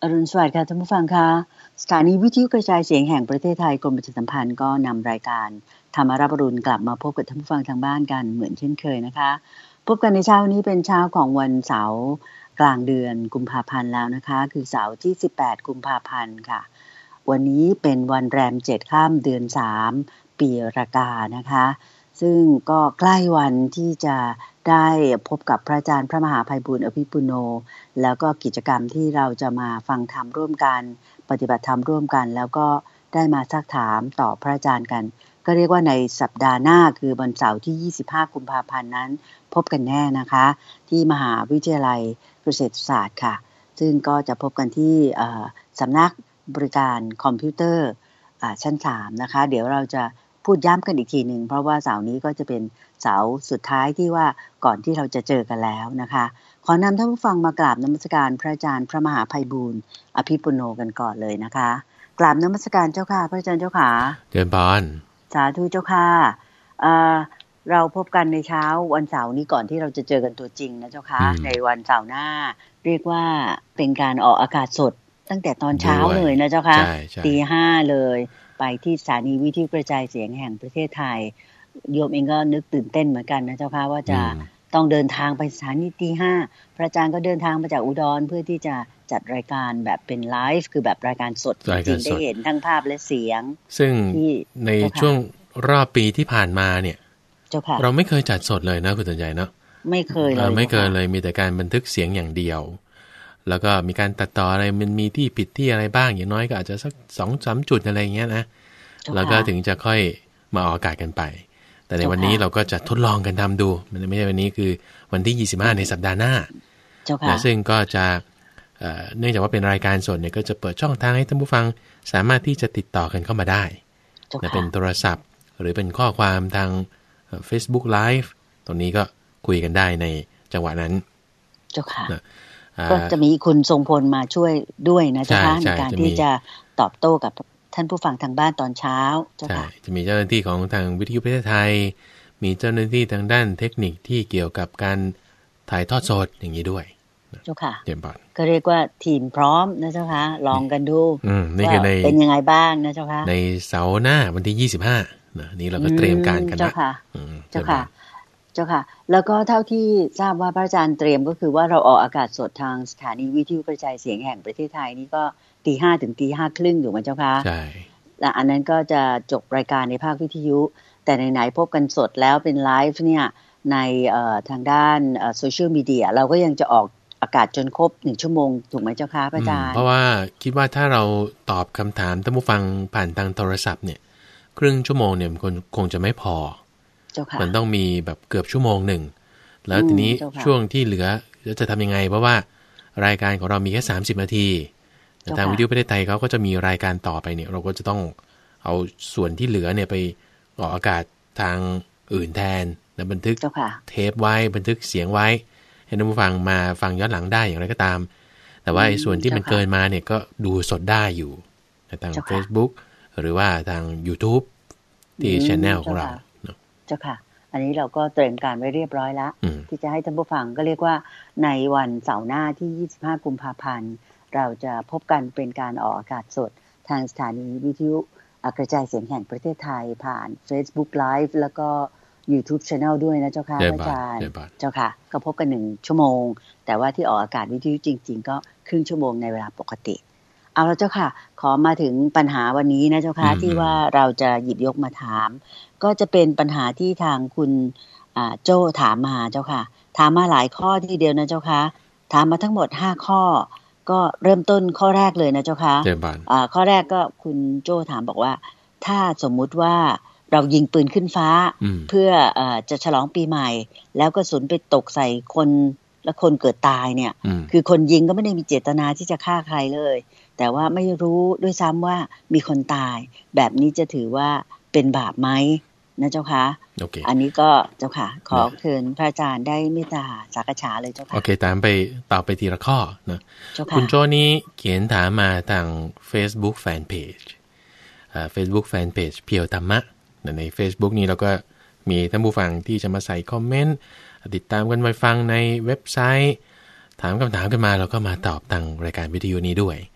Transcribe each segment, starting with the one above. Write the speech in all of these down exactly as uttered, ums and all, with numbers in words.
อรุณสวัสดิ์ค่ะท่านผู้ฟังคะสถานีวิทยุกระจายเสียงแห่งประเทศไทยกรมประชาสัมพันธ์ก็นำรายการธรรมรับอรุณกลับมาพบกับท่านผู้ฟังทางบ้านกันเหมือนเช่นเคยนะคะพบกันในเช้านี้เป็นเช้าของวันเสาร์กลางเดือนกุมภาพันธ์แล้วนะคะคือเสาร์ที่สิบแปดกุมภาพันธ์ค่ะวันนี้เป็นวันแรมเจ็ดค่ำเดือนสามปีรากานะคะซึ่งก็ใกล้วันที่จะได้พบกับพระอาจารย์พระมหาไพบูลย์อภิปุโนแล้วก็กิจกรรมที่เราจะมาฟังธรรมร่วมกันปฏิบัติธรรมร่วมกันแล้วก็ได้มาซักถามตอบพระอาจารย์กันก็เรียกว่าในสัปดาห์หน้าคือวันเสาร์ที่ยี่สิบห้ากุมภาพันธ์นั้นพบกันแน่นะคะที่มหาวิทยาลัยเกษตรศาสตร์ค่ะซึ่งก็จะพบกันที่สำนักบริการคอมพิวเตอร์ชั้นสามนะคะเดี๋ยวเราจะพูดย้ำกันอีกทีหนึ่งเพราะว่าเสาร์นี้ก็จะเป็นเสาร์สุดท้ายที่ว่าก่อนที่เราจะเจอกันแล้วนะคะขอนำท่านผู้ฟังมากราบนมัสการพระอาจารย์พระมหาไพบูลย์อภิปุโนกันก่อนเลยนะคะกราบนมัสการเจ้าค่ะพระอาจารย์เจ้าค่ะเจริญพรสาธุเจ้าค่ะเอ่อเราพบกันในเช้าวันเสาร์นี้ก่อนที่เราจะเจอกันตัวจริงนะเจ้าค่ะในวันเสาร์หน้าเรียกว่าเป็นการออกอากาศสดตั้งแต่ตอนเช้าเลยนะเจ้าค่ะตีห้าเลยไปที่สถานีวิทยุกระจายเสียงแห่งประเทศไทยโยมเองก็นึกตื่นเต้นเหมือนกันนะเจ้าค่ะว่าจะต้องเดินทางไปสถานีตีห้าพระอาจารย์ก็เดินทางมาจากอุดรเพื่อที่จะจัดรายการแบบเป็นไลฟ์คือแบบรายการสดจริงๆได้เห็นทั้งภาพและเสียงซึ่งในช่วงรอบปีที่ผ่านมาเนี่ยเราไม่เคยจัดสดเลยนะคุณสนใจเนาะไม่เคยเลยไม่เคยเลยมีแต่การบันทึกเสียงอย่างเดียวแล้วก็มีการตัดต่ออะไรมันมีที่ผิดที่อะไรบ้างอย่างน้อยก็อาจจะสัก สองถึงสาม จุดอะไรอย่างเงี้ยนะแล้วก็ถึงจะค่อยมาออกอากาศกันไปแต่ในวันนี้เราก็จะทดลองกันทำดูมันไม่ใช่วันนี้คือวันที่ยี่สิบห้าในสัปดาห์หน้านะซึ่งก็จะเนื่องจากว่าเป็นรายการสดเนี่ยก็จะเปิดช่องทางให้ท่านผู้ฟังสามารถที่จะติดต่อกันเข้ามาได้นะเป็นโทรศัพท์หรือเป็นข้อความทาง Facebook Live ตรงนี้ก็คุยกันได้ในจังหวะนั้นเจ้าค่ะก็จะมีคุณทรงพลมาช่วยด้วยนะเจ้าค่ะในการที่จะตอบโต้กับท่านผู้ฟังทางบ้านตอนเช้าเจ้าค่ะจะมีเจ้าหน้าที่ของทางวิทยุประเทศไทยมีเจ้าหน้าที่ทางด้านเทคนิคที่เกี่ยวกับการถ่ายทอดสดอย่างนี้ด้วยเจ้าค่ะเยี่ยมบ้านก็เรียกว่าทีมพร้อมนะเจ้าค่ะลองกันดูว่าเป็นยังไงบ้างนะเจ้าค่ะในเสาร์หน้าวันที่ยี่สิบห้านะนี่เราก็เตรียมการกันนะเจ้าค่ะเจ้าค่ะเจ้าค่ะแล้วก็เท่าที่ทราบว่าพระอาจารย์เตรียมก็คือว่าเราออกอากาศสดทางสถานีวิทยุกระจายเสียงแห่งประเทศไทยนี่ก็ตีห้าถึงตีห้าครึ่งอยู่ไหมเจ้าค่ะใช่และอันนั้นก็จะจบรายการในภาควิทยุแต่ไหนๆพบกันสดแล้วเป็นไลฟ์เนี่ยในทางด้านโซเชียลมีเดียเราก็ยังจะออกอากาศจนครบหนึ่งชั่วโมงถูกไหมเจ้าค่ะพระอาจารย์เพราะว่าคิดว่าถ้าเราตอบคำถามท่านผู้ฟังผ่านทางโทรศัพท์เนี่ยครึ่งชั่วโมงเนี่ยมันคงจะไม่พอมันต้องมีแบบเกือบชั่วโมงหนึ่งแล้วทีนี้ช่วงที่เหลือจะทำยังไงเพราะว่ารายการของเรามีแค่สามสิบนาทีทางวิทยุประเทศไทยเขาก็จะมีรายการต่อไปเนี่ยเราก็จะต้องเอาส่วนที่เหลือเนี่ยไปออกอากาศทางอื่นแทนแล้วบันทึกเทปไว้บันทึกเสียงไว้ให้ท่านผู้ฟังมาฟังย้อนหลังได้อย่างไรก็ตามแต่ว่าส่วนที่มันเกินมาเนี่ยก็ดูสดได้อยู่ทาง Facebook หรือว่าทาง YouTube ที่ Channel ของเราเจ้าค่ะอันนี้เราก็เตรียมการไว้เรียบร้อยแล้วที่จะให้ท่านผู้ฟังก็เรียกว่าในวันเสาร์หน้าที่ยี่สิบห้ากุมภาพันธ์เราจะพบกันเป็นการออกอากาศสดทางสถานีวิทยุกระจายเสียงแห่งประเทศไทยผ่าน Facebook Live แล้วก็ YouTube Channel ด้วยนะเจ้าค่ะอาจารย์เจ้าค่ะก็พบกันหนึ่งชั่วโมงแต่ว่าที่ออกอากาศวิทยุจริงๆก็ครึ่งชั่วโมงในเวลาปกติเอาละเจ้าค่ะขอมาถึงปัญหาวันนี้นะเจ้าค่ะที่ว่าเราจะหยิบยกมาถามก็จะเป็นปัญหาที่ทางคุณโจ้ถามมาเจ้าค่ะถามมาหลายข้อทีเดียวนะเจ้าค่ะถามมาทั้งหมดห้าข้อก็เริ่มต้นข้อแรกเลยนะเจ้าค่ะข้อแรกก็คุณโจ้ถามบอกว่าถ้าสมมุติว่าเรายิงปืนขึ้นฟ้าเพื่อจะฉลองปีใหม่แล้วกระสุนไปตกใส่คนและคนเกิดตายเนี่ยคือคนยิงก็ไม่ได้มีเจตนาที่จะฆ่าใครเลยแต่ว่าไม่รู้ด้วยซ้ำว่ามีคนตายแบบนี้จะถือว่าเป็นบาปไหมนะเจ้าค่ะ okay. อันนี้ก็เจ้าค่ะขอเชิญพระอาจารย์ได้เมตตาสักษาเลยเจ้าค่ะโอเคตามไปตอบไปทีละข้อนะคุณโจนี่เขียนถามมาทาง Facebook Fanpage อ่า Facebook Fanpage เพียวธรรมะใน Facebook นี้เราก็มีท่านผู้ฟังที่จะมาใส่คอมเมนต์ติดตามกันไปฟังในเว็บไซต์ถามคำถามกันมาเราก็มาตอบทางรายการวิทยุนี้ด้วย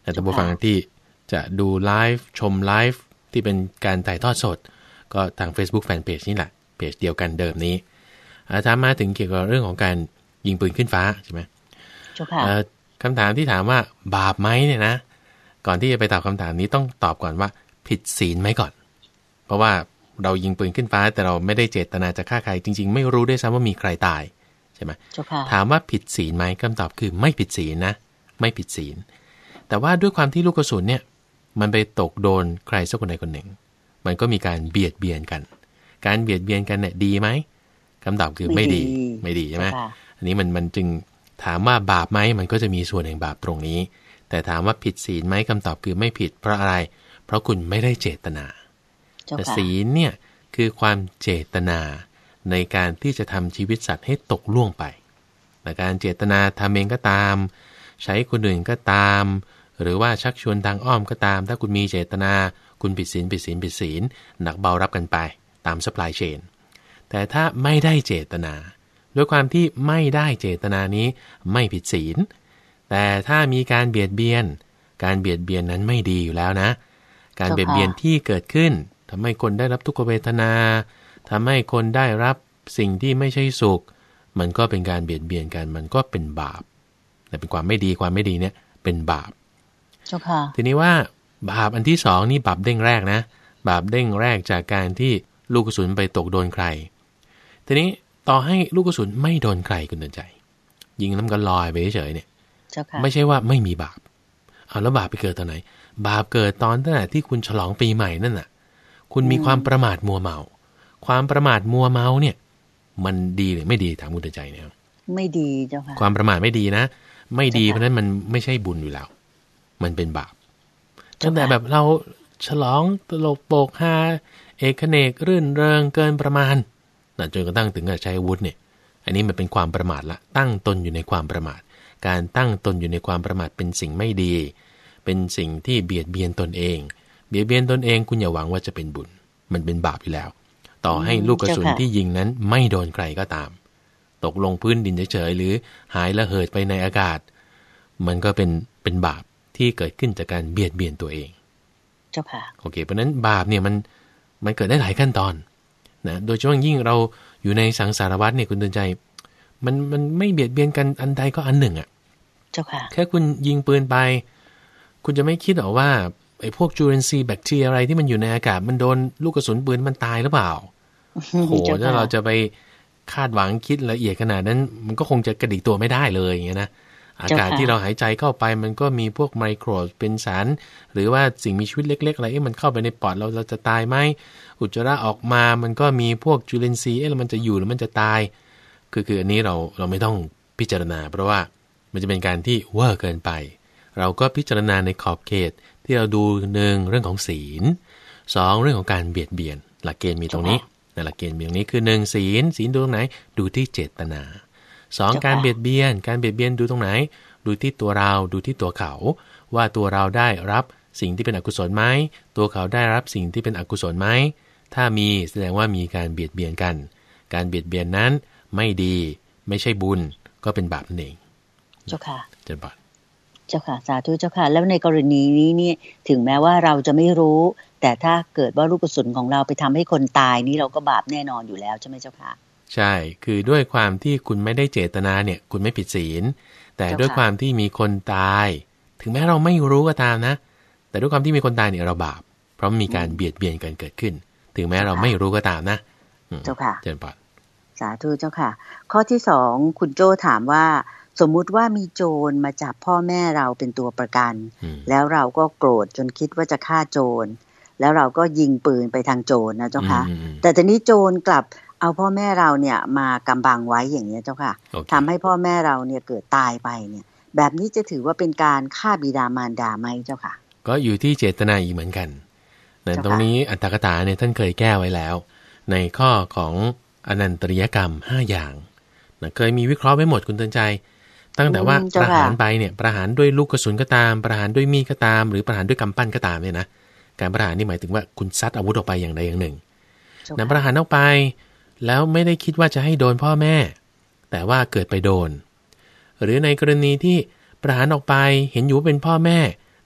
แต่ท่านผู้ฟังที่จะดูไลฟ์ชมไลฟ์ที่เป็นการถ่ายทอดสดก็ทาง Facebook Fanpage นี่แหละเพจเดียวกันเดิมนี้ถามมาถึงเกี่ยวกับเรื่องของการยิงปืนขึ้นฟ้าใช่ไหมคำถามที่ถามว่าบาปไหมเนี่ยนะก่อนที่จะไปตอบคำถามนี้ต้องตอบก่อนว่าผิดศีลไหมก่อนเพราะว่าเรายิงปืนขึ้นฟ้าแต่เราไม่ได้เจตนาจะฆ่าใครจริงๆไม่รู้ด้วยซ้ำว่ามีใครตายใช่ไหมถามว่าผิดศีลไหมคำตอบคือไม่ผิดศีลนะไม่ผิดศีลแต่ว่าด้วยความที่ลูกกระสุนเนี่ยมันไปตกโดนใครสักคนใดคนหนึ่งมันก็มีการเบียดเบียนกันการเบียดเบียนกันเนี่ยดีไหมคำตอบคือไม่ดีไม่ดีใช่ไหมอันนี้มันมันจึงถามว่าบาปไหมมันก็จะมีส่วนแห่งบาปตรงนี้แต่ถามว่าผิดศีลไหมคำตอบคือไม่ผิดเพราะอะไรเพราะคุณไม่ได้เจตนาแต่ศีลเนี่ยคือความเจตนาในการที่จะทำชีวิตสัตว์ให้ตกล่วงไปแต่การเจตนาทำเองก็ตามใช้คนอื่นก็ตามหรือว่าชักชวนทางอ้อมก็ตามถ้าคุณมีเจตนาคุณผิดศีลผิดศีลผิดศีลหนักเบารับกันไปตาม supply chain แต่ถ้าไม่ได้เจตนาด้วยความที่ไม่ได้เจตนานี้ไม่ผิดศีลแต่ถ้ามีการเบียดเบียนการเบียดเบียนนั้นไม่ดีอยู่แล้วนะการเบียดเบียนที่เกิดขึ้นทำให้คนได้รับทุกขเวทนาทำให้คนได้รับสิ่งที่ไม่ใช่สุขมันก็เป็นการเบียดเบียนกันมันก็เป็นบาปแต่เป็นความไม่ดีความไม่ดีเนี่ยเป็นบาปทีนี้ว่าบาปอันที่สองนี่บาปเด้งแรกนะบาปเด้งแรกจากการที่ลูกกระสุนไปตกโดนใครทีนี้ต่อให้ลูกกระสุนไม่โดนใครคุณเตือนใจยิงแล้วมันก็ลอยไปเฉยๆเนี่ยไม่ใช่ว่าไม่มีบาปเอาแล้วบาปไปเกิดตอนไหนบาปเกิดตอนตั้งแต่ที่คุณฉลองปีใหม่นั่นน่ะคุณมีความประมาทมัวเมาความประมาทมัวเมาเนี่ยมันดีหรือไม่ดีถามคุณเตือนใจเนี่ยไม่ดีเจ้าค่ะความประมาทไม่ดีนะไม่ดีเพราะนั้นมันไม่ใช่บุญอยู่แล้วมันเป็นบาปตั้งแต่แบบเราฉลองตลกโปกฮาเอกเนกรื่นเริงเกินประมาณนั่นจนกระทั่งถึงกับใช้อาวุธเนี่ยอันนี้มันเป็นความประมาทละตั้งตนอยู่ในความประมาทการตั้งตนอยู่ในความประมาทเป็นสิ่งไม่ดีเป็นสิ่งที่เบียดเบียนตนเองเบียดเบียนตนเองคุณอย่าหวังว่าจะเป็นบุญมันเป็นบาปอยู่แล้วต่อให้ลูกกระสุนที่ยิงนั้นไม่โดนใครก็ตามตกลงพื้นดินเฉยๆหรือหายระเหิดไปในอากาศมันก็เป็นเป็นบาปที่เกิดขึ้นจากการเบียดเบียนตัวเองเจ้าค่ะโอเคเพราะนั้นบาปเนี่ยมันมันเกิดได้หลายขั้นตอนนะโดยเฉพาะยิ่งเราอยู่ในสังสารวัฏเนี่ยคุณเตือนใจมันมันไม่เบียดเบียนกันอันใดก็อันหนึ่งอ่ะเจ้าค่ะแค่คุณยิงปืนไปคุณจะไม่คิดหรอว่าไอ้พวกจุลินทรีย์แบคทีเรียอะไรที่มันอยู่ในอากาศมันโดนลูกกระสุนปืนมันตายหรือเปล่าโหถ้าเราจะไปคาดหวังคิดละเอียดขนาดนั้นมันก็คงจะกระดิกตัวไม่ได้เลยอย่างเงี้ยนะอากาศที่เราหายใจเข้าไปมันก็มีพวกไมโครเป็นสารหรือว่าสิ่งมีชีวิตเล็กๆอะไรมันเข้าไปในปอดเราเราจะตายไหมอุจจาระออกมามันก็มีพวกจุลินทรีย์เอ๊ะมันจะอยู่หรือมันจะตายคือคืออันนี้เราเราไม่ต้องพิจารณาเพราะว่ามันจะเป็นการที่เวอร์เกินไปเราก็พิจารณาในขอบเขตที่เราดูหนึ่งเรื่องของศีลสองเรื่องของการเบียดเบียนหลักเกณฑ์มีตรงนี้หลักเกณฑ์มีตรงนี้คือหนึ่งศีลศีลดูตรงไหนดูที่เจตนาสองการเบียดเบียนการเบียดเบียนดูตรงไหนดูที่ตัวเราดูที่ตัวเขาว่าตัวเราได้รับสิ่งที่เป็นอกุศลไหมตัวเขาได้รับสิ่งที่เป็นอกุศลไหมถ้ามีแสดงว่ามีการเบียดเบียนกันการเบียดเบียนนั้นไม่ดีไม่ใช่บุญก็เป็นบาปนั่นเองเจ้าค่ะเจ้าบาปเจ้าค่ะสาธุเจ้าค่ะแล้วในกรณีนี้นี่ถึงแม้ว่าเราจะไม่รู้แต่ถ้าเกิดว่าลูกกระสุนของเราไปทำให้คนตายนี่เราก็บาปแน่นอนอยู่แล้วใช่ไหมเจ้าค่ะใช่คือด้วยความที่คุณไม่ได้เจตนาเนี่ยคุณไม่ผิดศีลแต่ด้วยความที่มีคนตายถึงแม้เราไม่รู้ก็ตามนะแต่ด้วยความที่มีคนตายเนี่ยเราบาปเพราะมีการเบียดเบียนกันเกิดขึ้นถึงแม้เราไม่รู้ก็ตามนะเจ้าค่ะเจริญพรสาธุเจ้าค่ะข้อที่สองคุณโจ้ถามว่าสมมุติว่ามีโจรมาจับพ่อแม่เราเป็นตัวประกันแล้วเราก็โกรธจนคิดว่าจะฆ่าโจรแล้วเราก็ยิงปืนไปทางโจรนะเจ้าค่ะแต่ทีนี้โจรกลับเอาพ่อแม่เราเนี่ยมากำบังไว้อย่างนี้เจ้าค่ะ okay. ทำให้พ่อแม่เราเนี่ยเกิดตายไปเนี่ยแบบนี้จะถือว่าเป็นการฆ่าบิดามารดาไหมเจ้าค่ะก็อยู่ที่เจตนาอีกเหมือนกันแต่ตรงนี้อัตถกถาเนี่ยท่านเคยแก้ไว้แล้วในข้อของอนันตริยกรรมห้าอย่างนะเคยมีวิเคราะห์ไว้หมดคุณเตือนใจตั้งแต่ว่าประหารไปเนี่ยประหารด้วยลูกกระสุนก็ตามประหารด้วยมีดก็ตามหรือประหารด้วยกำปั้นก็ตามเนี่ยนะการประหารนี่หมายถึงว่าคุณซัดอาวุธออกไปอย่างใดอย่างหนึ่งนะประหารออกไปแล้วไม่ได้คิดว่าจะให้โดนพ่อแม่แต่ว่าเกิดไปโดนหรือในกรณีที่ประหารออกไปเห็นอยู่เป็นพ่อแม่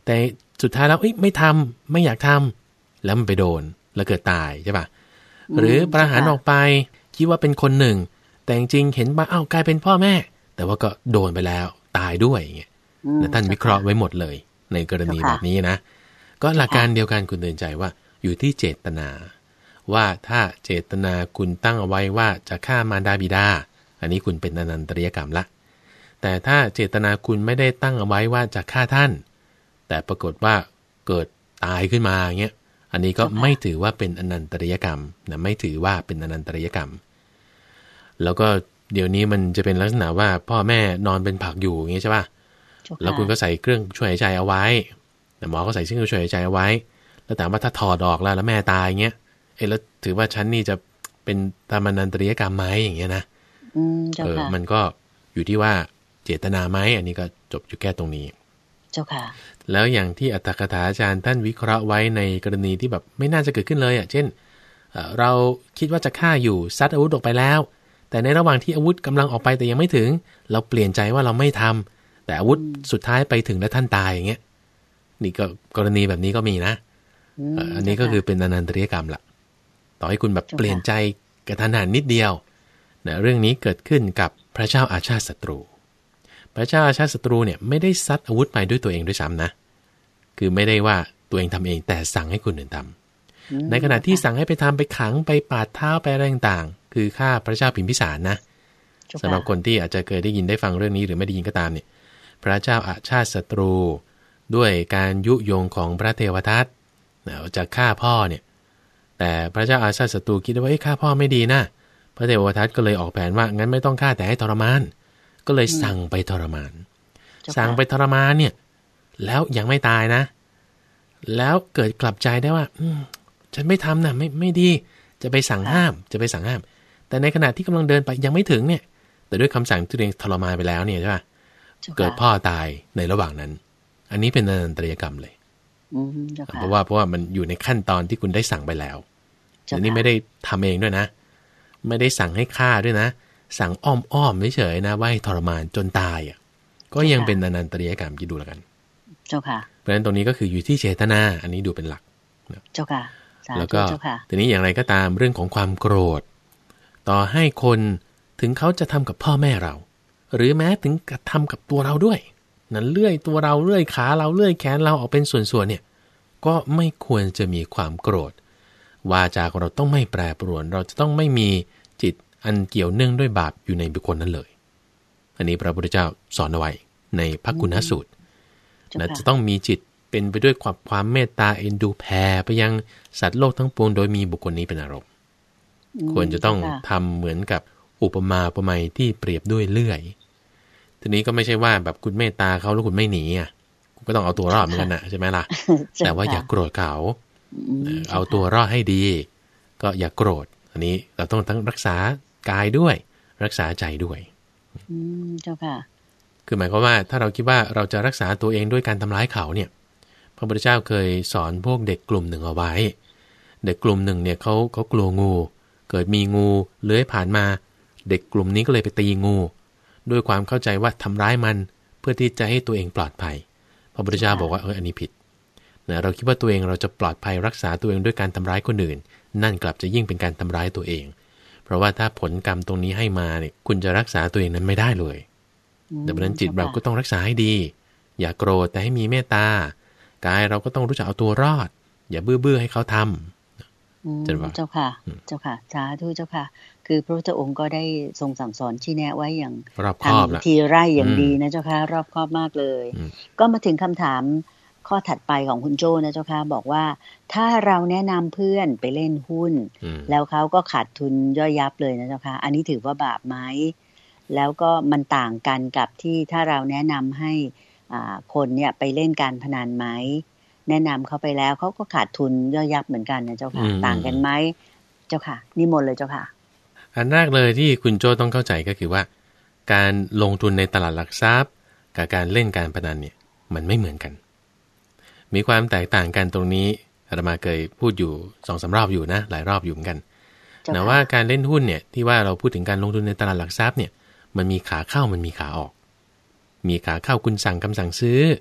แต่สุดท้ายแล้วไม่ทำไม่อยากทำแล้วมันไปโดนแล้วเกิดตายใช่ป่ะหรือประหารออกไปคิดว่าเป็นคนหนึ่งแต่จริงๆเห็นว่าอ้าวกลายเป็นพ่อแม่แต่ว่าก็โดนไปแล้วตายด้วยอย่างเงี้ยท่านวิเคราะห์ไว้หมดเลยในกรณีแบบนี้นะก็หลักการเดียวกันคุณเตือนใจว่าอยู่ที่เจตนาว่าถ้าเจตนาคุณตั้งเอาไว้ว่าจะฆ่ามารดาบิดาอันนี้คุณเป็นอนันตริยกรรมละแต่ถ้าเจตนาคุณไม่ได้ตั้งเอาไว้ว่าจะฆ่าท่านแต่ปรากฏว่าเกิดตายขึ้นมาเงี้ยอันนี้ก็ไม่ถือว่าเป็นอนันตริยกรรมนะไม่ถือว่าเป็นอนันตริยกรรมแล้วก็เดี๋ยวนี้มันจะเป็นลักษณะว่าพ่อแม่นอนเป็นผักอยู่อย่างงี้ใช่ป่ะแล้วคุณก็ใส่เครื่องช่วยหายใจเอาไว้แต่หมอก็ใส่เครื่องช่วยหายใจเอาไว้แล้วถามว่าถ้าถอดออกแล้วแล้วแม่ตายเงี้ยเอ๊ะแล้วถือว่าฉันนี่จะเป็นทำอนันตริยกรรมไหมอย่างเงี้ยนะเออมันก็อยู่ที่ว่าเจตนาไหมอันนี้ก็จบอยู่แค่ตรงนี้เจ้าค่ะแล้วอย่างที่อัตถกถาอาจารย์ท่านวิเคราะห์ไว้ในกรณีที่แบบไม่น่าจะเกิดขึ้นเลยอ่ะเช่นเราคิดว่าจะฆ่าอยู่ซัดอาวุธออกไปแล้วแต่ในระหว่างที่อาวุธกำลังออกไปแต่ยังไม่ถึงเราเปลี่ยนใจว่าเราไม่ทำแต่อาวุธสุดท้ายไปถึงแล้วท่านตายอย่างเงี้ยนี่ก็กรณีแบบนี้ก็มีนะอันนี้ก็คือเป็นอนันตริยกรรมละต่อให้คุณแบบเปลี่ยนใจกระทันหันนิดเดียวนะเรื่องนี้เกิดขึ้นกับพระเจ้าอาชาติศัตรูพระเจ้าอาชาติศัตรูเนี่ยไม่ได้ซัดอาวุธไปด้วยตัวเองด้วยซ้ำนะคือไม่ได้ว่าตัวเองทำเองแต่สั่งให้คนอื่นทำในขณะที่สั่งให้ไปทำไปขังไปปาดเท้าไปอะไรต่างๆคือฆ่าพระเจ้าพิมพิสารนะสำหรับคนที่อาจจะเคยได้ยินได้ฟังเรื่องนี้หรือไม่ได้ยินก็ตามเนี่ยพระเจ้าอาชาติศัตรูด้วยการยุยงของพระเทวทัตจะฆ่าพ่อเนี่ยแต่พระเจ้าอาชาติศัตรูคิดว่าเอ้ฆ่าพ่อไม่ดีนะพระเทวทัตก็เลยออกแผนว่างั้นไม่ต้องฆ่าแต่ให้ทรมานก็เลยสั่งไปทรมานสั่งไปทรมานเนี่ยแล้วยังไม่ตายนะแล้วเกิดกลับใจได้ว่าฉันไม่ทำนะไม่ไม่ดีจะไปสั่งห้ามจะไปสั่งห้ามแต่ในขณะที่กำลังเดินไปยังไม่ถึงเนี่ยแต่ด้วยคำสั่งที่ตัวเองทรมานไปแล้วเนี่ยใช่ป่ะเกิดพ่อตายในระหว่างนั้นอันนี้เป็นอนันตริยกรรมเลยเพราะว่าเพราะว่ามันอยู่ในขั้นตอนที่คุณได้สั่งไปแล้วอันนี้ไม่ได้ทำเองด้วยนะไม่ได้สั่งให้ฆ่าด้วยนะสั่งอ้อมๆเฉยๆนะว่าให้ทรมานจนตายอ่ะก็ยังเป็นอนันตริยกรรมคิดดูแล้วกันเจ้าค่ะเพราะฉะนั้นตรงนี้ก็คืออยู่ที่เจตนาอันนี้ดูเป็นหลักเจ้าค่ะแล้วก็ทีนี้อย่างไรก็ตามเรื่องของความโกรธต่อให้คนถึงเขาจะทำกับพ่อแม่เราหรือแม้ถึงกระทำกับตัวเราด้วยนั้นเลื่อยตัวเราเลื่อยขาเราเลื่อยแขนเราออกเป็นส่วนๆเนี่ยก็ไม่ควรจะมีความโกรธวาจาของเราต้องไม่แปรปรวนเราจะต้องไม่มีจิตอันเกี่ยวเนื่องด้วยบาปอยู่ในบุคคลนั้นเลยอันนี้พระพุทธเจ้าสอนเอาไว้ในภกุณสูตรนะจะต้องมีจิตเป็นไปด้วยความความเมตตาเอ็นดูแผ่ไปยังสัตว์โลกทั้งปวงโดยมีบุคคลนี้เป็นอารมณ์ควรจะต้องทำเหมือนกับอุปมาอุปไมยที่เปรียบด้วยเลื่อยทีนี้ก็ไม่ใช่ว่าแบบคุณเมตตาเขาแล้วคุณไม่หนีอ่ะคุณก็ต้องเอาตัวรอดเหมือนกันนะใช่ไหมล่ะแต่ว่าอย่าโกรธเขาเอาตัวรอดให้ดีก็อย่าโกรธอันนี้เราต้องทั้งรักษากายด้วยรักษาใจด้วยอืมเจ้าค่ะคือหมายความว่าถ้าเราคิดว่าเราจะรักษาตัวเองด้วยการทำร้ายเขาเนี่ยพระพุทธเจ้าเคยสอนพวกเด็กกลุ่มหนึ่งเอาไว้เด็กกลุ่มหนึ่งเนี่ยเขาเขากลัวงูเกิดมีงูเลื้อยผ่านมาเด็กกลุ่มนี้ก็เลยไปตีงูด้วยความเข้าใจว่าทำร้ายมันเพื่อที่จะให้ตัวเองปลอดภัยพระพุทธเจ้าบอกว่าเอออันนี้ผิดนะเราคิดว่าตัวเองเราจะปลอดภัยรักษาตัวเองด้วยการทำร้ายคนอื่นนั่นกลับจะยิ่งเป็นการทำร้ายตัวเองเพราะว่าถ้าผลกรรมตรงนี้ให้มาเนี่ยคุณจะรักษาตัวเองนั้นไม่ได้เลยดังนั้นจิตเราก็ต้องรักษาให้ดีอย่าโกรธแต่ให้มีเมตตากายเราก็ต้องรู้จักเอาตัวรอดอย่าบื้อๆให้เขาทำเจ้าค่ะเจ้าค่ะสาธุเจ้าค่ะคือพระพุทธองค์ก็ได้ทรงสั่งสอนชี้แนะไว้อย่างทางทีไร่อย่างดีนะเจ้าค่ะรอบคอบมากเลยก็มาถึงคำถามข้อถัดไปของคุณโจ้นะเจ้าค่ะบอกว่าถ้าเราแนะนำเพื่อนไปเล่นหุ้นแล้วเขาก็ขาดทุนย่อยยับเลยนะเจ้าค่ะอันนี้ถือว่าบาปไหมแล้วก็มันต่างกันกับที่ถ้าเราแนะนำให้คนเนี่ยไปเล่นการพนันไหมแนะนำเขาไปแล้วเขาก็ขาดทุนย่อยยับเหมือนกันนะเจ้าค่ะต่างกันไหมเจ้าค่ะนิมนต์เลยเจ้าค่ะอันแรกเลยที่คุณโจ้ต้องเข้าใจก็คือว่าการลงทุนในตลาดหลักทรัพย์กับการเล่นการพนันเนี่ยมันไม่เหมือนกันมีความแตกต่างกันตรงนี้อาตมาเคยพูดอยู่ สองสาม รอบอยู่นะหลายรอบอยู่เหมือนกันแต่ว่าการเล่นหุ้นเนี่ยที่ว่าเราพูดถึงการลงทุนในตลาดหลักทรัพย์เนี่ยมันมีขาเข้ามันมีขาออกมีขาเข้าคุณสั่งคำสั่งซื้อ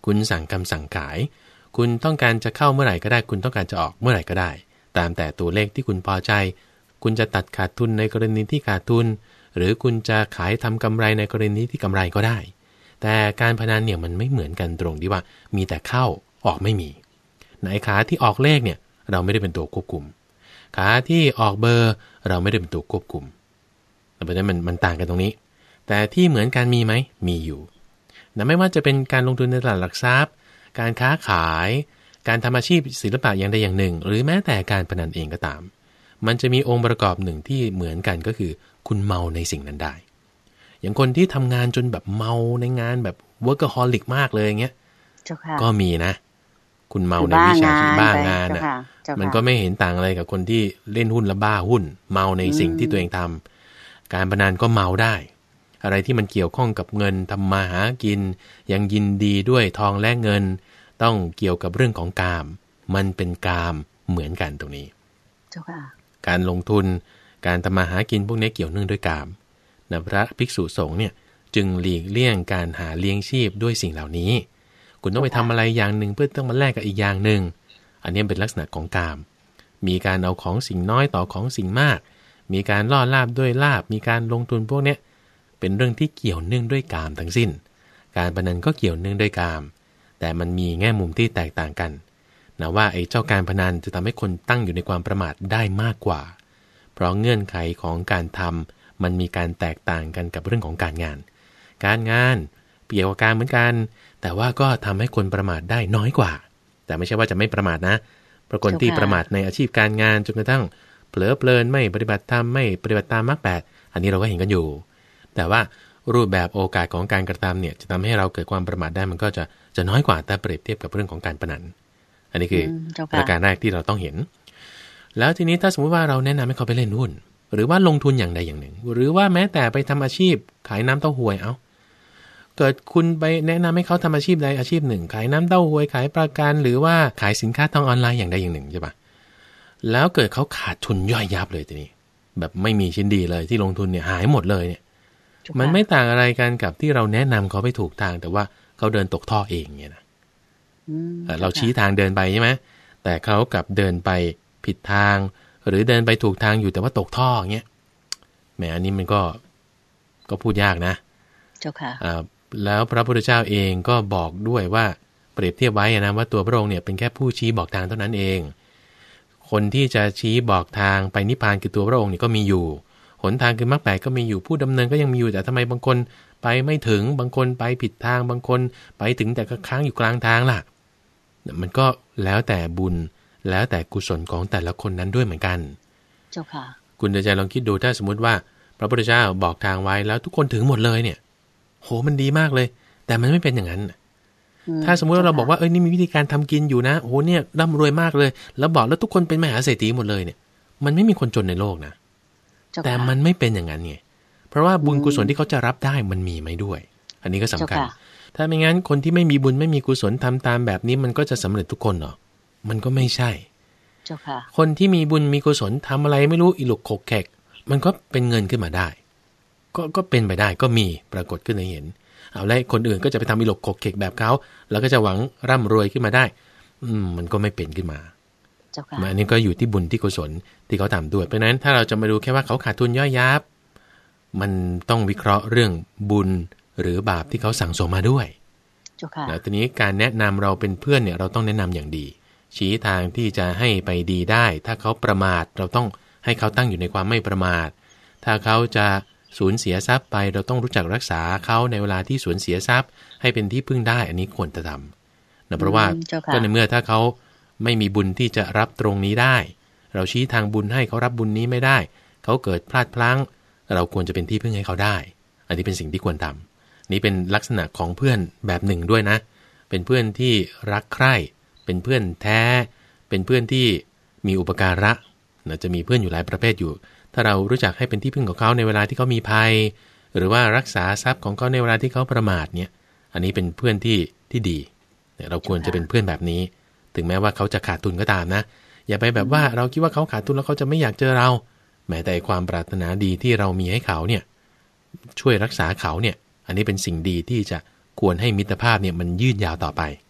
คุณสั่งคำสั่งขายคุณต้องการจะเข้าเมื่อไหร่ก็ได้คุณต้องการจะออกเมื่อไหร่ก็ได้ตามแต่ตัวเลขที่คุณพอใจคุณจะตัดขาดทุนในกรณีที่ขาดทุนหรือคุณจะขายทำกำไรในกรณีที่กำไรก็ได้แต่การพนันเนี่ยมันไม่เหมือนกันตรงที่ว่ามีแต่เข้าออกไม่มีในขาที่ออกเลขเนี่ยเราไม่ได้เป็นตัวควบคุมขาที่ออกเบอร์เราไม่ได้เป็นตัวควบคุมเพราะฉะนั้นมันมันต่างกันตรงนี้แต่ที่เหมือนกันมีไหมมีอยู่นะไม่ว่าจะเป็นการลงทุนในตลาดหลักทรัพย์การค้าขายการทำอาชีพศิลปะอย่างใดอย่างหนึ่งหรือแม้แต่การพนันเองก็ตามมันจะมีองค์ประกอบหนึ่งที่เหมือนกันก็คือคุณเมาในสิ่งนั้นได้อย่างคนที่ทำงานจนแบบเมาในงานแบบ workaholic มากเลยอย่างเงี้ยก็มีนะคุณเมาในวิชาชีพบ้างานอ่ะมันก็ไม่เห็นต่างอะไรกับคนที่เล่นหุ้นแล้วบ้าหุ้นเมาในสิ่งที่ตัวเองทำการพนันก็เมาได้อะไรที่มันเกี่ยวข้องกับเงินทำมาหากินยังยินดีด้วยทองและเงินต้องเกี่ยวกับเรื่องของกามมันเป็นกามเหมือนกันตรงนี้การลงทุนการทำมาหากินพวกนี้เกี่ยวเนื่องด้วยกามนะพระภิกษุสงฆ์เนี่ยจึงหลีกเลี่ยงการหาเลี้ยงชีพด้วยสิ่งเหล่านี้คุณต้องไปทำอะไรอย่างหนึ่งเพื่อต้องมาแลกกับอีกอย่างหนึ่งอันนี้เป็นลักษณะของกามมีการเอาของสิ่งน้อยต่อของสิ่งมากมีการล่อลาบด้วยลาบมีการลงทุนพวกนี้เป็นเรื่องที่เกี่ยวเนื่องด้วยกามทั้งสิ้นการพนันก็เกี่ยวเนื่องด้วยกามแต่มันมีแง่มุมที่แตกต่างกันนะว่าไอ้เจ้าการพนันจะทำให้คนตั้งอยู่ในความประมาทได้มากกว่าเพราะเงื่อนไขของการทำมันมีการแตกต่างกันกับเรื่องของการงานการงานเกี่ยวกับการเหมือนกันแต่ว่าก็ทำให้คนประมาทได้น้อยกว่าแต่ไม่ใช่ว่าจะไม่ประมาทนะเพราะคนที่ประมาทในอาชีพการงานจนกระทั่งเผลอเพลินไม่ปฏิบัติธรรมไม่ปฏิบัติตามมรรคแปดอันนี้เราก็เห็นกันอยู่แต่ว่ารูปแบบโอกาสของการกระทำเนี่ยจะทำให้เราเกิดความประมาทได้มันก็จะจะน้อยกว่าถ้าเปรียบเทียบกับเรื่องของการพนันอันนี้คือประการแรกที่เราต้องเห็นแล้วทีนี้ถ้าสมมติว่าเราแนะนำให้เขาไปเล่นหุ้นหรือว่าลงทุนอย่างใดอย่างหนึ่งหรือว่าแม้แต่ไปทำอาชีพขายน้ำเต้าหวยเอาเกิดคุณไปแนะนำให้เขาทำอาชีพใดอาชีพหนึ่งขายน้ำเต้าหวยขายประกันหรือว่าขายสินค้าทางออนไลน์อย่างใดอย่างหนึ่งใช่ปะแล้วเกิดเขาขาดทุนย่อยยับเลยทีนี้แบบไม่มีชิ้นดีเลยที่ลงทุนเนี่ยหายหมดเลยเนี่ยมันไม่ต่างอะไรกันกับที่เราแนะนำเขาไปถูกทางแต่ว่าเขาเดินตกท่อเองเนี่ยนะเราชี้ทางเดินไปใช่ไหมแต่เขากลับเดินไปผิดทางหรือเดินไปถูกทางอยู่แต่ว่าตกท่อเงี้ยแหมอันนี้มันก็ก็พูดยากนะเจ้าค่ะแล้วพระพุทธเจ้าเองก็บอกด้วยว่าเปรียบเทียบไว้นะว่าตัวพระองค์เนี่ยเป็นแค่ผู้ชี้บอกทางเท่านั้นเองคนที่จะชี้บอกทางไปนิพพานคือตัวพระองค์นี่ก็มีอยู่หนทางคือมรรคแปดก็มีอยู่ผู้ดำเนินก็ยังมีอยู่แต่ทำไมบางคนไปไม่ถึงบางคนไปผิดทางบางคนไปถึงแต่ก็ค้างอยู่กลางทางล่ะมันก็แล้วแต่บุญแล้วแต่กุศลของแต่ละคนนั้นด้วยเหมือนกันเจ้าค่ะคุณเดชใจลองคิดดูถ้าสมมุติว่าพระพุทธเจ้าบอกทางไว้แล้วทุกคนถึงหมดเลยเนี่ยโหมันดีมากเลยแต่มันไม่เป็นอย่างนั้นถ้าสมมติว่าเราบอกว่าเอ้ยนี่มีวิธีการทำกินอยู่นะโอ้เนี่ยร่ำรวยมากเลยแล้วบอกแล้วทุกคนเป็นมหาเศรษฐีหมดเลยเนี่ยมันไม่มีคนจนในโลกนะแต่มันไม่เป็นอย่างนั้นไงเพราะว่าบุญกุศลที่เขาจะรับได้มันมีไหมด้วยอันนี้ก็สำคัญถ้าไม่งั้นคนที่ไม่มีบุญไม่มีกุศลทำตามแบบนี้มันก็จะสำเร็จทุกคนหรอมันก็ไม่ใช่คนที่มีบุญมีกุศลทำอะไรไม่รู้อิหลุกขกแขกมันก็เป็นเงินขึ้นมาได้ก็ก็เป็นไปได้ก็มีปรากฏขึ้นให้เห็นเอาแล้วคนอื่นก็จะไปทำอิหลุกขกแขกแบบเขาแล้วก็จะหวังร่ำรวยขึ้นมาได้อืมมันก็ไม่เป็นขึ้นมาอันนี้ก็อยู่ที่บุญที่กุศลที่เขาทำด้วยเพราะนั้นถ้าเราจะมาดูแค่ว่าเขาขาดทุนย่อยยับมันต้องวิเคราะห์เรื่องบุญหรือบาปที่เขาสั่งสมมาด้วยแล้วทีนี้การแนะนำเราเป็นเพื่อนเนี่ยเราต้องแนะนำอย่างดีชี้ทางที่จะให้ไปดีได้ถ้าเขาประมาทเราต้องให้เขาตั้งอยู่ในความไม่ประมาทถ้าเขาจะสูญเสียทรัพย์ไปเราต้องรู้จักรักษาเขาในเวลาที่สูญเสียทรัพย์ให้เป็นที่พึ่งได้อันนี้ควรจะทำนะเพราะว่าก็ในเมื่อถ้าเขาไม่มีบุญที่จะรับตรงนี้ได้เราชี้ทางบุญให้เขารับบุญนี้ไม่ได้เขาเกิดพลาดพลั้งเราควรจะเป็นที่พึ่งให้เขาได้อันนี้เป็นสิ่งที่ควรทำนี่เป็นลักษณะของเพื่อนแบบหนึ่งด้วยนะเป็นเพื่อนที่รักใคร่เป็นเพื่อนแท้เป็นเพื่อนที่มีอุปการะนะจะมีเพื่อนอยู่หลายประเภทอยู่ถ้าเรารู้จักให้เป็นที่พึ่งของเขาในเวลาที่เขามีภัยหรือว่ารักษาทรัพย์ของเขาในเวลาที่เขาประมาทเนี่ยอันนี้เป็นเพื่อนที่ที่ดีเราควรจะเป็นเพื่อนแบบนี้ถึงแม้ว่าเขาจะขาดทุนก็ตามนะอย่าไปแบบว่าเราคิดว่าเขาขาดทุนแล้วเขาจะไม่อยากเจอเราแม้แต่ความปรารถนาดีที่เรามีให้เขาเนี่ยช่วยรักษาเขาเนี่ยอันนี้เป็นสิ่งดีที่จะควรให้มิตรภาพเนี่ยมันยืดยาวต่อไป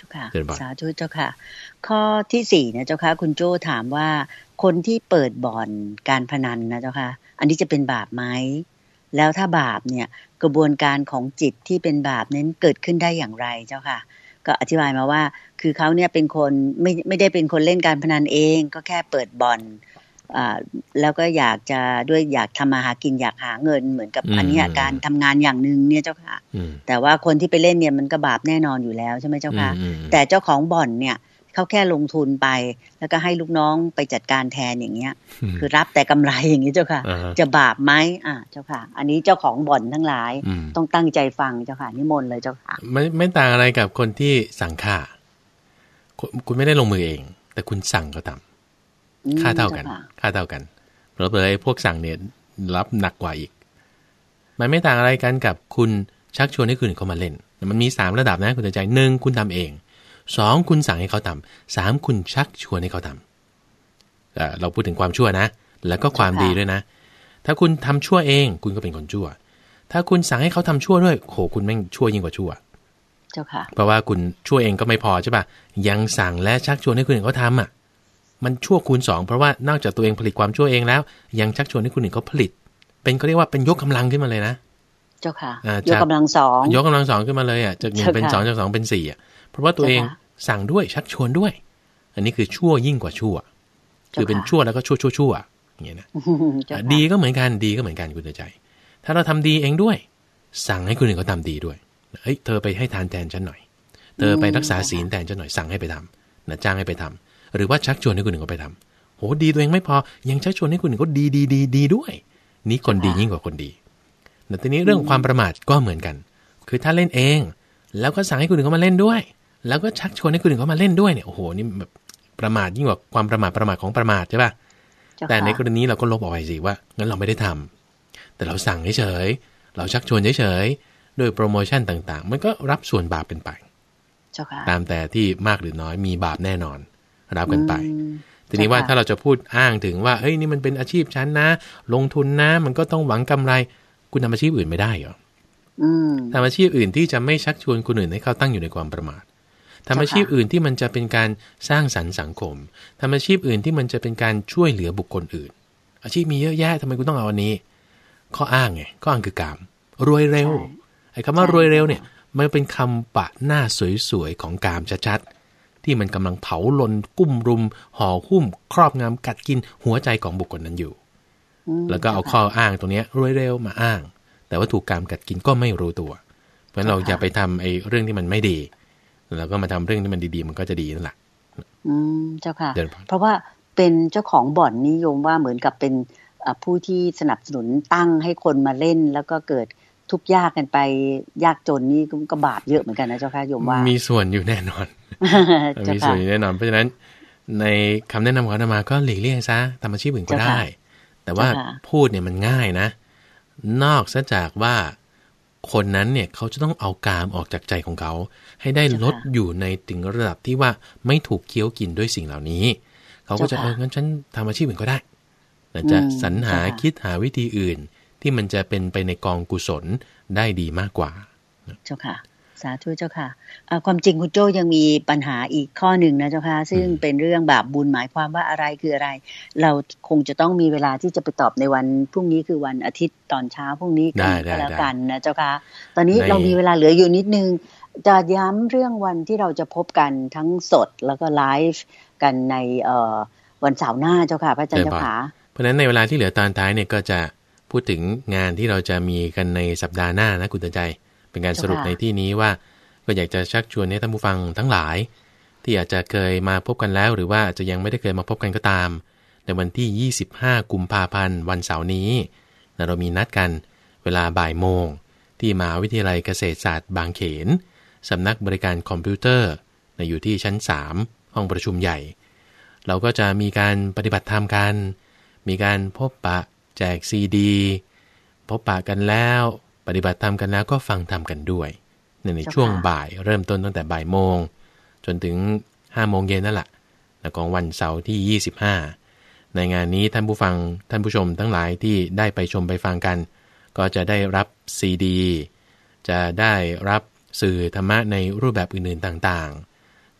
เจ้าค่ะสาธุเจ้าค่ะข้อที่สี่นะเจ้าค่ะคุณโจ้ถามว่าคนที่เปิดบ่อนการพนันนะเจ้าค่ะอันนี้จะเป็นบาปไหมแล้วถ้าบาปเนี่ยกระบวนการของจิตที่เป็นบาปนั้นเกิดขึ้นได้อย่างไรเจ้าค่ะก็อธิบายมาว่าคือเขาเนี่ยเป็นคนไม่ไม่ได้เป็นคนเล่นการพนันเองก็แค่เปิดบ่อนอ่าแล้วก็อยากจะด้วยอยากทำมาหากินอยากหาเงินเหมือนกับอันนี้การทำงานอย่างนึงเนี่ยเจ้าค่ะแต่ว่าคนที่ไปเล่นเนี่ยมันก็บาปแน่นอนอยู่แล้วใช่ไหมเจ้าค่ะแต่เจ้าของบ่อนเนี่ยเขาแค่ลงทุนไปแล้วก็ให้ลูกน้องไปจัดการแทนอย่างเงี้ยคือรับแต่กำไรอย่างนี้เจ้าค่ะจะบาปไหมอ่าเจ้าค่ะอันนี้เจ้าของบ่อนทั้งหลายต้องตั้งใจฟังเจ้าค่ะนิมนต์เลยเจ้าค่ะไม่ไม่ต่างอะไรกับคนที่สั่งฆ่าคุณไม่ได้ลงมือเองแต่คุณสั่งเขาทำค่าเท่ากันค่าเท่ากันเพราะเลยพวกสั่งเนี่ยรับหนักกว่าอีกมันไม่ต่างอะไรกันกับคุณชักชวนให้คนอื่นเข้ามาเล่นมันมีสามระดับนะคุณใจหนึ่งคุณทำเองสองคุณสั่งให้เขาทำสามคุณชักชวนให้เขาทำเราพูดถึงความชั่วนะแล้วก็ความดีด้วยนะถ้าคุณทำชั่วเองคุณก็เป็นคนชั่วถ้าคุณสั่งให้เขาทำชั่วด้วยโหคุณแม่งชั่วยิ่งกว่าชั่วเจ้าค่ะเพราะว่าคุณชั่วเองก็ไม่พอใช่ป่ะยังสั่งและชักชวนให้คนอื่นเขาทำอ่ะมันชั่วคูณสองเพราะว่านอกจากตัวเองผลิตความชั่วเองแล้วยังชักชวนให้คนอื่นเขาผลิตเป็นเขาเรียกว่าเป็นยกกำลังขึ้นมาเลยนะเจ้าค่ะยกกำลังสองยกกำลังสองขึ้นมาเลยอ่ะจากหนึ่งเป็นสองจากสองเป็นสี่อ่ะเพราะว่าตัวเองสั่งด้วยชักชวนด้วยอันนี้คือชั่วยิ่งกว่าชั่วคือเป็นชั่วแล้วก็ชั่วชั่วชั่วอย่างเงี้ยนะดีก็เหมือนกันดีก็เหมือนกันคุณใจถ้าเราทำดีเองด้วยสั่งให้คนอื่นเขาทำดีด้วยเฮ้ยเธอไปให้ทานแทนฉันหน่อยเธอไปรักษาศีลแทนฉันหน่อยสั่งให้ไปทำนะจ้างให้ไปทำหรือว่าชักชวนให้คนอื่นเขาไปทำโหดีตัวเองไม่พอยังชักชวนให้คนอื่นเขาดีดีดีดีด้วยนี่คนดียิ่งกว่าคนดีแต่ทีนี้เรื่องความประมาทก็เหมือนกันคือถ้าเล่นเองแล้วก็สั่งให้คนอื่นเขามาเล่นด้วยแล้วก็ชักชวนให้คนอื่นเขามาเล่นด้วยเนี่ยโอ้โหนี่แบบประมาทยิ่งกว่าความประมาทประมาทของประมาทใช่ป่ะแต่ในกรณีเราก็ลบออกไปสิว่างั้นเราไม่ได้ทำแต่เราสั่งเฉยๆเราชักชวนเฉยๆโดยโปรโมชั่นต่างๆมันก็รับส่วนบาปเป็นไปตามแต่ที่มากหรือน้อยมีบาปแน่นอนรับกันไปทีนี้ว่าถ้าเราจะพูดอ้างถึงว่าเฮ้ยนี่มันเป็นอาชีพฉันนะลงทุนนะมันก็ต้องหวังกำไรคุณทำอาชีพอื่นไม่ได้เหรอทำอาชีพอื่นที่จะไม่ชักชวนคนอื่นให้เขาตั้งอยู่ในความประมาททำอาชีพอื่นที่มันจะเป็นการสร้างสรรค์สังคมทำอาชีพอื่นที่มันจะเป็นการช่วยเหลือบุคคลอื่นอาชีพมีเยอะแยะทำไมคุณต้องเอาอันนี้ข้ออ้างไงข้ออ้างคือกามรวยเร็วไอ้คำว่ารวยเร็วเนี่ยมันเป็นคำปะหน้าสวยๆของกามชัดๆที่มันกำลังเผาลนกุ้มรุมห่อหุ้มครอบงำกัดกินหัวใจของบุคคลนั้นอยู่แล้วก็เอาข้ออ้างตรงนี้รวยเร็วมาอ้างแต่ว่าถูกกามกัดกินก็ไม่รู้ตัวเพราะฉะนั้นเราอย่าไปทำไอ้เรื่องที่มันไม่ดีแล้วก็มาทำเรื่องที่มันดีๆมันก็จะดีนั่นแหละอืมเจ้าค่ะเพราะว่าเป็นเจ้าของบ่อนนิยมว่าเหมือนกับเป็นผู้ที่สนับสนุนตั้งให้คนมาเล่นแล้วก็เกิดทุกข์ยากกันไปยากจนนี่ก็บาปเยอะเหมือนกันนะเจ้าค่ะโยมว่ามีส่วนอยู่แน่นอนมีส่วนอยู่แน่นอนเพราะฉะนั้นในคำแนะนำของอาตมาก็หลีกเลี่ยงซะทำอาชีพอื่นก็ได้แต่ว่าพูดเนี่ยมันง่ายนะนอกซะจากว่าคนนั้นเนี่ยเขาจะต้องเอากามออกจากใจของเขาให้ได้ลดอยู่ในถึงระดับที่ว่าไม่ถูกเคี้ยวกินด้วยสิ่งเหล่านี้เขาก็จะเอองั้นฉันทำอาชีพอื่นก็ได้จะสรรหาคิดหาวิธีอื่นที่มันจะเป็นไปในกองกุศลได้ดีมากกว่าเจ้าค่ะสาธุเจ้าค่ะความจริงคุณโจ้ยังมีปัญหาอีกข้อหนึ่งนะเจ้าค่ะซึ่งเป็นเรื่องบาปบุญหมายความว่าอะไรคืออะไรเราคงจะต้องมีเวลาที่จะไปตอบในวันพรุ่งนี้คือวันอาทิตย์ตอนเช้าพรุ่งนี้ก็แล้วกันนะเจ้าค่ะตอนนี้เรามีเวลาเหลืออยู่นิดนึงจะย้ำเรื่องวันที่เราจะพบกันทั้งสดแล้วก็ไลฟ์กันในวันเสาร์หน้าเจ้าค่ะพระอาจารย์เจ้าค่ะเพราะฉะนั้นในเวลาที่เหลือตอนท้ายเนี่ยก็จะพูดถึงงานที่เราจะมีกันในสัปดาห์หน้านะคุณเตือนใจเป็นการสรุปในที่นี้ว่าก็อยากจะชักชวนให้ท่านผู้ฟังทั้งหลายที่อาจจะเคยมาพบกันแล้วหรือว่าอาจจะยังไม่ได้เคยมาพบกันก็ตามในวันที่ยี่สิบห้ากุมภาพันธ์วันเสาร์นี้เรามีนัดกันเวลาบ่ายโมงที่มหาวิทยาลัยเกษตรศาสตร์บางเขนสำนักบริการคอมพิวเตอร์อยู่ที่ชั้นสามห้องประชุมใหญ่เราก็จะมีการปฏิบัติธรรมกันมีการพบปะแจกซีดีพบปะกันแล้วปฏิบัติธรรมกันแล้วก็ฟังธรรมกันด้วยในช่วงบ่ายเริ่มต้นตั้งแต่บ่ายโมงจนถึงห้าโมงเย็นนั่นแหละแล้วของวันเสาร์ที่ยี่สิบห้าในงานนี้ท่านผู้ฟังท่านผู้ชมทั้งหลายที่ได้ไปชมไปฟังกันก็จะได้รับซีดีจะได้รับสื่อธรรมะในรูปแบบอื่นๆต่าง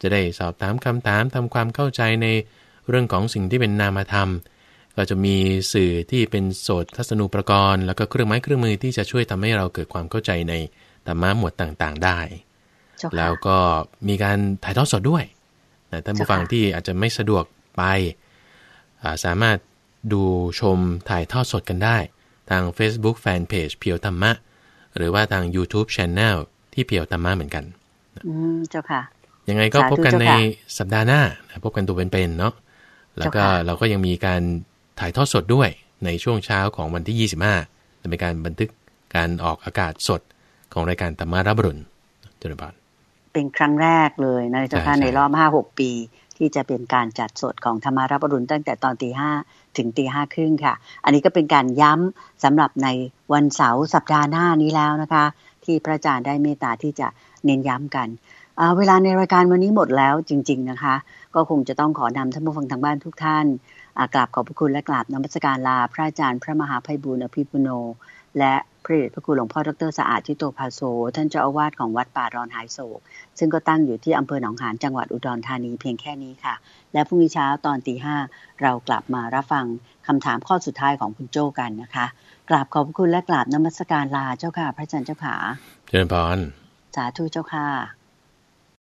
จะได้สอบถามคำถามทำความเข้าใจในเรื่องของสิ่งที่เป็นนามธรรมก็จะมีสื่อที่เป็นโสตทัศนูปกรณ์แล้วก็เครื่องไม้เครื่องมือที่จะช่วยทำให้เราเกิดความเข้าใจในธรรมะหมวดต่างๆได้แล้วก็มีการถ่ายทอดสดด้วยท่านผู้ฟังที่อาจจะไม่สะดวกไปสามารถดูชมถ่ายทอดสดกันได้ทาง Facebook Fanpage เพียวธรรมะหรือว่าทาง YouTube Channel ที่เพียวธรรมะเหมือนกันอืมเจ้าค่ะยังไงก็พบกันในสัปดาห์หน้าพบกันตัวเป็นๆเนาะแล้วก็เราก็ยังมีการถ่ายทอดสดด้วยในช่วงเช้าของวันที่ยี่สิบห้าจะเป็นการบันทึกการออกอากาศสดของรายการธรรมารับรุ่นเจริญพรเป็นครั้งแรกเลยนะเจ้าค่ะในรอบ ห้าหก ปีที่จะเป็นการจัดสดของธรรมารับรุ่นตั้งแต่ตอนตีห้าถึงตีห้าครึ่งค่ะอันนี้ก็เป็นการย้ำสำหรับในวันเสาร์สัปดาห์หน้านี้แล้วนะคะที่พระอาจารย์ได้เมตตาที่จะเน้นย้ำกันเวลาในรายการวันนี้หมดแล้วจริงๆนะคะก็คงจะต้องขอนำท่านผู้ฟังทางบ้านทุกท่านกราบขอบพระคุณและกราบนมัสการลาพระอาจารย์พระมหาไพบูลย์อภิปุโนและพระเดชพระคุณหลวงพ่อดร.สะอาดทิโตภาโสท่านเจ้าอาวาสของวัดป่าดอนหายโศกซึ่งก็ตั้งอยู่ที่อำเภอหนองหานจังหวัดอุดรธานีเพียงแค่นี้ค่ะและพรุ่งนี้เช้าตอนตีห้าเรากลับมารับฟังคำถามข้อสุดท้ายของคุณโจ้กันนะคะกราบขอบพระคุณและกราบนมัสการลาเจ้าค่ะพระอาจารย์เจ้าค่ะเจริญพรสาธุเจ้าค่ะ